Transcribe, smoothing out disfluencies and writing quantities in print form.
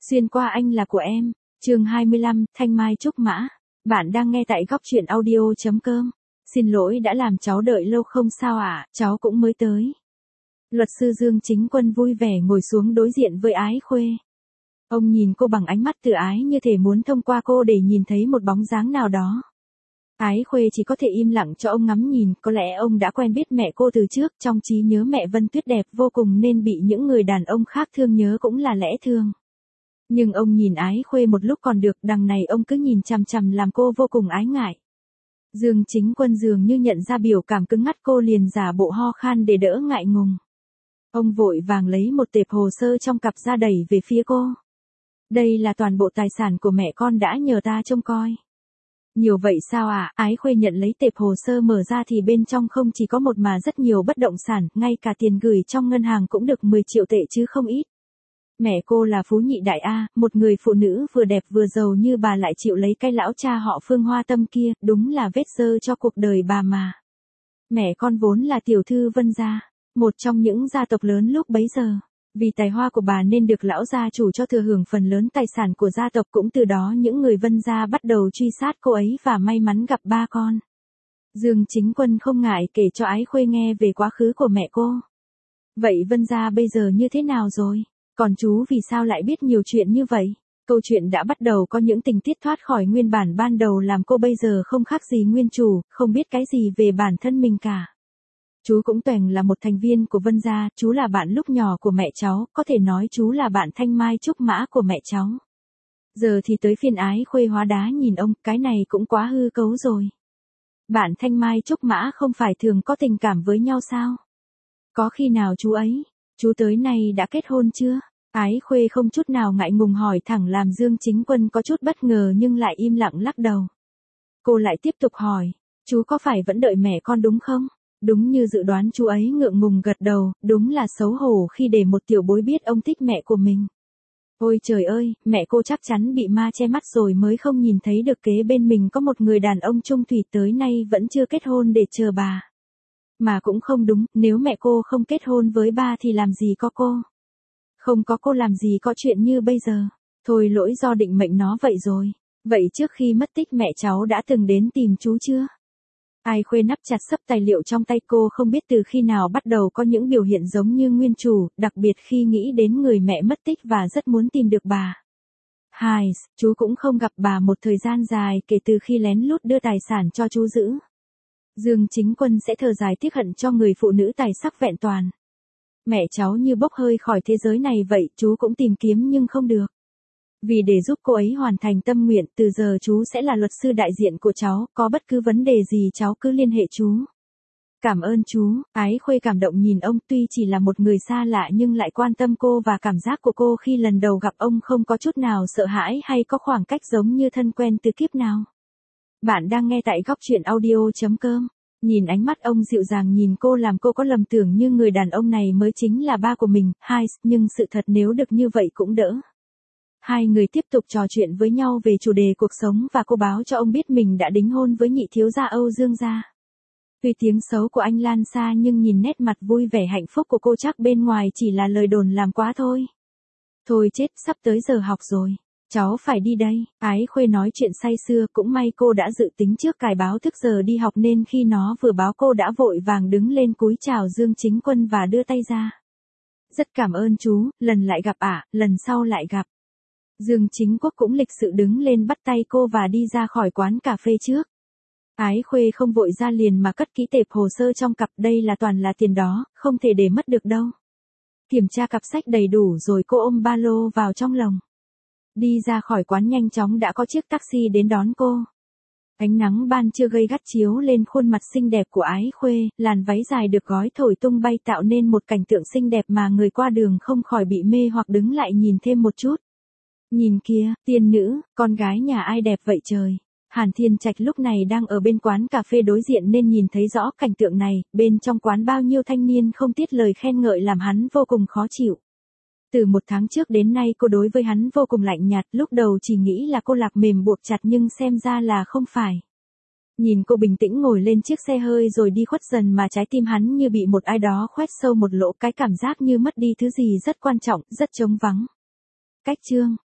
Xuyên qua anh là của em. Chương 25, Thanh Mai Trúc Mã. Bạn đang nghe tại góc truyện audio.com. Xin lỗi đã làm cháu đợi lâu không sao ạ, cháu cũng mới tới. Luật sư Dương Chính Quân vui vẻ ngồi xuống đối diện với Ái Khuê. Ông nhìn cô bằng ánh mắt từ ái như thể muốn thông qua cô để nhìn thấy một bóng dáng nào đó. Ái Khuê chỉ có thể im lặng cho ông ngắm nhìn, có lẽ ông đã quen biết mẹ cô từ trước, trong trí nhớ mẹ Vân Tuyết đẹp vô cùng nên bị những người đàn ông khác thương nhớ cũng là lẽ thường. Nhưng ông nhìn Ái Khuê một lúc còn được, đằng này ông cứ nhìn chằm chằm làm cô vô cùng ái ngại. Dương Chính Quân dường như nhận ra biểu cảm cứng ngắt cô liền giả bộ ho khan để đỡ ngại ngùng. Ông vội vàng lấy một tệp hồ sơ trong cặp ra đẩy về phía cô. Đây là toàn bộ tài sản của mẹ con đã nhờ ta trông coi. Nhiều vậy sao ạ? Ái Khuê nhận lấy tệp hồ sơ mở ra thì bên trong không chỉ có một mà rất nhiều bất động sản, ngay cả tiền gửi trong ngân hàng cũng được 10 triệu tệ chứ không ít. Mẹ cô là phú nhị đại A, một người phụ nữ vừa đẹp vừa giàu như bà lại chịu lấy cái lão cha họ Phương Hoa Tâm kia, đúng là vết xơ cho cuộc đời bà mà. Mẹ con vốn là tiểu thư Vân gia, một trong những gia tộc lớn lúc bấy giờ. Vì tài hoa của bà nên được lão gia chủ cho thừa hưởng phần lớn tài sản của gia tộc, cũng từ đó những người Vân gia bắt đầu truy sát cô ấy và may mắn gặp ba con. Dương Chính Quân không ngại kể cho Ái Khuê nghe về quá khứ của mẹ cô. Vậy Vân gia bây giờ như thế nào rồi? Còn chú vì sao lại biết nhiều chuyện như vậy? Câu chuyện đã bắt đầu có những tình tiết thoát khỏi nguyên bản ban đầu làm cô bây giờ không khác gì nguyên chủ, không biết cái gì về bản thân mình cả. Chú cũng toành là một thành viên của Vân gia, chú là bạn lúc nhỏ của mẹ cháu, có thể nói chú là bạn Thanh Mai Trúc Mã của mẹ cháu. Giờ thì tới phiên Ái Khuê hóa đá nhìn ông, cái này cũng quá hư cấu rồi. Bạn Thanh Mai Trúc Mã không phải thường có tình cảm với nhau sao? Có khi nào chú tới nay đã kết hôn chưa? Ái Khuê không chút nào ngại ngùng hỏi thẳng làm Dương Chính Quân có chút bất ngờ nhưng lại im lặng lắc đầu. Cô lại tiếp tục hỏi, chú có phải vẫn đợi mẹ con đúng không? Đúng như dự đoán, chú ấy ngượng ngùng gật đầu, đúng là xấu hổ khi để một tiểu bối biết ông thích mẹ của mình. Ôi trời ơi, mẹ cô chắc chắn bị ma che mắt rồi mới không nhìn thấy được kế bên mình có một người đàn ông trung thủy tới nay vẫn chưa kết hôn để chờ bà. Mà cũng không đúng, nếu mẹ cô không kết hôn với ba thì làm gì có cô. Không có cô làm gì có chuyện như bây giờ. Thôi lỗi do định mệnh nó vậy rồi. Vậy trước khi mất tích mẹ cháu đã từng đến tìm chú chưa? Ái Khuê nắm chặt xấp tài liệu trong tay, cô không biết từ khi nào bắt đầu có những biểu hiện giống như nguyên chủ, đặc biệt khi nghĩ đến người mẹ mất tích và rất muốn tìm được bà. Chú cũng không gặp bà một thời gian dài kể từ khi lén lút đưa tài sản cho chú giữ. Dương Chính Quân sẽ thở dài tiếc hận cho người phụ nữ tài sắc vẹn toàn. Mẹ cháu như bốc hơi khỏi thế giới này vậy, chú cũng tìm kiếm nhưng không được. Vì để giúp cô ấy hoàn thành tâm nguyện, từ giờ chú sẽ là luật sư đại diện của cháu, có bất cứ vấn đề gì cháu cứ liên hệ chú. Cảm ơn chú. Ái Khuê cảm động nhìn ông, tuy chỉ là một người xa lạ nhưng lại quan tâm cô, và cảm giác của cô khi lần đầu gặp ông không có chút nào sợ hãi hay có khoảng cách giống như thân quen từ kiếp nào. Bạn đang nghe tại góc truyện audio.com. Nhìn ánh mắt ông dịu dàng nhìn cô làm cô có lầm tưởng như người đàn ông này mới chính là ba của mình. Nhưng sự thật nếu được như vậy cũng đỡ. Hai người tiếp tục trò chuyện với nhau về chủ đề cuộc sống và cô báo cho ông biết mình đã đính hôn với nhị thiếu gia Âu Dương gia. Tuy tiếng xấu của anh lan xa nhưng nhìn nét mặt vui vẻ hạnh phúc của cô chắc bên ngoài chỉ là lời đồn làm quá thôi. Thôi chết, sắp tới giờ học rồi. Cháu phải đi đây. Ái Khuê nói chuyện say sưa, cũng may cô đã dự tính trước cài báo thức giờ đi học nên khi nó vừa báo cô đã vội vàng đứng lên cúi chào Dương Chính Quân và đưa tay ra. Rất cảm ơn chú, lần lại gặp lần sau lại gặp. Dương Chính Quốc cũng lịch sự đứng lên bắt tay cô và đi ra khỏi quán cà phê trước. Ái Khuê không vội ra liền mà cất kỹ tệp hồ sơ trong cặp, đây là toàn là tiền đó, không thể để mất được đâu. Kiểm tra cặp sách đầy đủ rồi cô ôm ba lô vào trong lồng. Đi ra khỏi quán nhanh chóng đã có chiếc taxi đến đón cô. Ánh nắng ban trưa gay gắt chiếu lên khuôn mặt xinh đẹp của Ái Khuê, làn váy dài được gói thổi tung bay tạo nên một cảnh tượng xinh đẹp mà người qua đường không khỏi bị mê hoặc đứng lại nhìn thêm một chút. Nhìn kìa, tiên nữ, con gái nhà ai đẹp vậy trời. Hàn Thiên Trạch lúc này đang ở bên quán cà phê đối diện nên nhìn thấy rõ cảnh tượng này, bên trong quán bao nhiêu thanh niên không tiếc lời khen ngợi làm hắn vô cùng khó chịu. Từ một tháng trước đến nay cô đối với hắn vô cùng lạnh nhạt, lúc đầu chỉ nghĩ là cô lạc mềm buộc chặt nhưng xem ra là không phải. Nhìn cô bình tĩnh ngồi lên chiếc xe hơi rồi đi khuất dần mà trái tim hắn như bị một ai đó khoét sâu một lỗ, cái cảm giác như mất đi thứ gì rất quan trọng, rất trống vắng. Cách chương